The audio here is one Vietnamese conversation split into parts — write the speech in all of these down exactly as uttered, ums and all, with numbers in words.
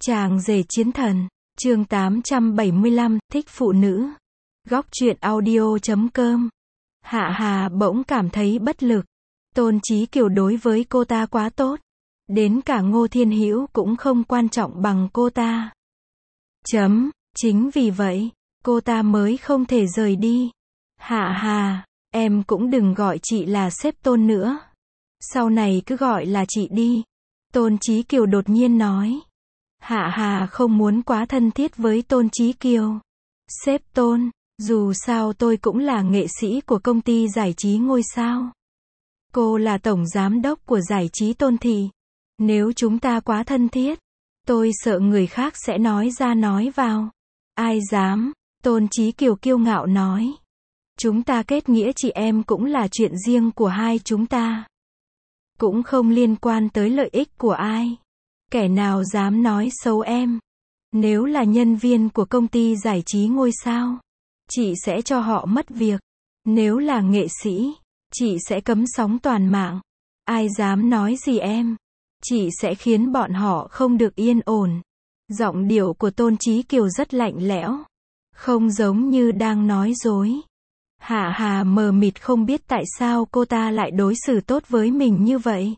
Chàng rể chiến thần, chương tám trăm bảy mươi lăm, thích phụ nữ. Góc truyện audio chấm com. Hạ Hà bỗng cảm thấy bất lực. Tôn Chí Kiều đối với cô ta quá tốt. Đến cả Ngô Thiên Hữu cũng không quan trọng bằng cô ta. Chấm, chính vì vậy, cô ta mới không thể rời đi. Hạ Hà, em cũng đừng gọi chị là sếp Tôn nữa. Sau này cứ gọi là chị đi. Tôn Chí Kiều đột nhiên nói. Hạ Hà không muốn quá thân thiết với Tôn Chí Kiều. Sếp Tôn, dù sao tôi cũng là nghệ sĩ của công ty giải trí ngôi sao. Cô là tổng giám đốc của giải trí Tôn thị. Nếu chúng ta quá thân thiết, tôi sợ người khác sẽ nói ra nói vào. Ai dám, Tôn Chí Kiều kiêu ngạo nói. Chúng ta kết nghĩa chị em cũng là chuyện riêng của hai chúng ta. Cũng không liên quan tới lợi ích của ai. Kẻ nào dám nói xấu em? Nếu là nhân viên của công ty giải trí ngôi sao, chị sẽ cho họ mất việc. Nếu là nghệ sĩ, chị sẽ cấm sóng toàn mạng. Ai dám nói gì em? Chị sẽ khiến bọn họ không được yên ổn. Giọng điệu của Tôn Chí Kiều rất lạnh lẽo, không giống như đang nói dối. Hạ Hà mờ mịt không biết tại sao cô ta lại đối xử tốt với mình như vậy.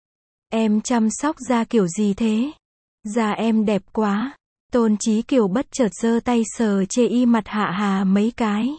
Em chăm sóc da kiểu gì thế? Da em đẹp quá. Tôn Chí Kiều bất chợt giơ tay sờ chê y mặt Hạ Hà mấy cái.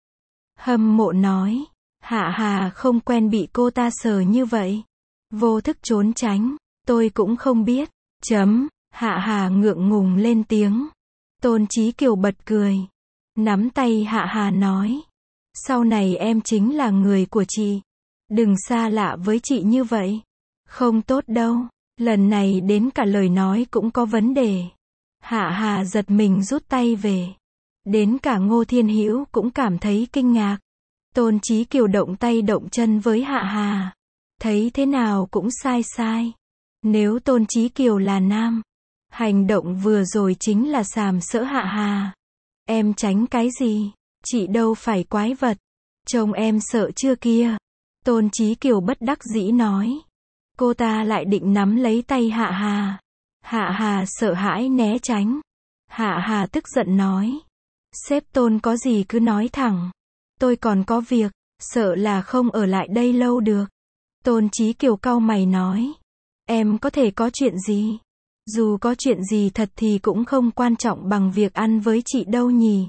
Hâm mộ nói. Hạ Hà không quen bị cô ta sờ như vậy. Vô thức trốn tránh. Tôi cũng không biết. Chấm. Hạ Hà ngượng ngùng lên tiếng. Tôn Chí Kiều bật cười. Nắm tay Hạ Hà nói. Sau này em chính là người của chị. Đừng xa lạ với chị như vậy. Không tốt đâu. Lần này đến cả lời nói cũng có vấn đề. Hạ Hà giật mình rút tay về. Đến cả Ngô Thiên Hữu cũng cảm thấy kinh ngạc. Tôn Chí Kiều động tay động chân với Hạ Hà. Thấy thế nào cũng sai sai. Nếu Tôn Chí Kiều là nam, hành động vừa rồi chính là sàm sỡ Hạ Hà. Em tránh cái gì? Chị đâu phải quái vật. Trông em sợ chưa kia? Tôn Chí Kiều bất đắc dĩ nói. Cô ta lại định nắm lấy tay Hạ Hà. Hạ Hà sợ hãi né tránh. Hạ Hà tức giận nói. Sếp Tôn có gì cứ nói thẳng. Tôi còn có việc, sợ là không ở lại đây lâu được. Tôn Chí Kiều cau mày nói. Em có thể có chuyện gì? Dù có chuyện gì thật thì cũng không quan trọng bằng việc ăn với chị đâu nhỉ.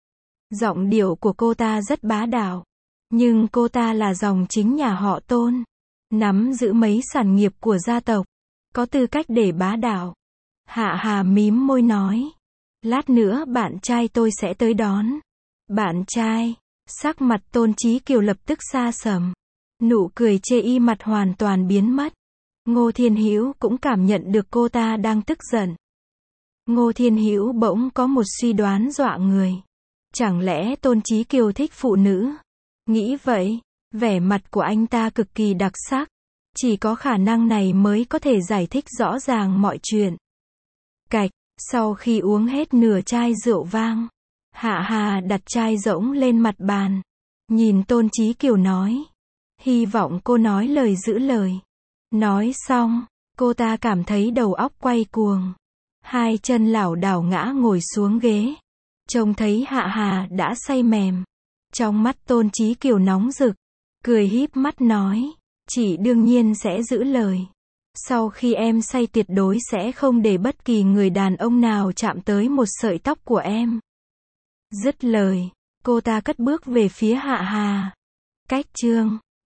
Giọng điệu của cô ta rất bá đạo. Nhưng cô ta là dòng chính nhà họ Tôn. Nắm giữ mấy sản nghiệp của gia tộc. Có tư cách để bá đạo. Hạ Hà mím môi nói. Lát nữa bạn trai tôi sẽ tới đón. Bạn trai. Sắc mặt Tôn Chí Kiều lập tức xa sầm. Nụ cười chê y mặt hoàn toàn biến mất. Ngô Thiên Hữu cũng cảm nhận được cô ta đang tức giận. Ngô Thiên Hữu bỗng có một suy đoán dọa người. Chẳng lẽ Tôn Chí Kiều thích phụ nữ? Nghĩ vậy, vẻ mặt của anh ta cực kỳ đặc sắc. Chỉ có khả năng này mới có thể giải thích rõ ràng mọi chuyện. Cạch, sau khi uống hết nửa chai rượu vang, Hạ Hà đặt chai rỗng lên mặt bàn. Nhìn Tôn Chí Kiều nói. Hy vọng cô nói lời giữ lời. Nói xong, cô ta cảm thấy đầu óc quay cuồng. Hai chân lảo đảo ngã ngồi xuống ghế. Trông thấy Hạ Hà đã say mềm. Trong mắt Tôn Chí Kiều nóng rực. Cười híp mắt nói. Chị đương nhiên sẽ giữ lời. Sau khi em say tuyệt đối sẽ không để bất kỳ người đàn ông nào chạm tới một sợi tóc của em. Dứt lời, cô ta cất bước về phía Hạ Hà. Cách chương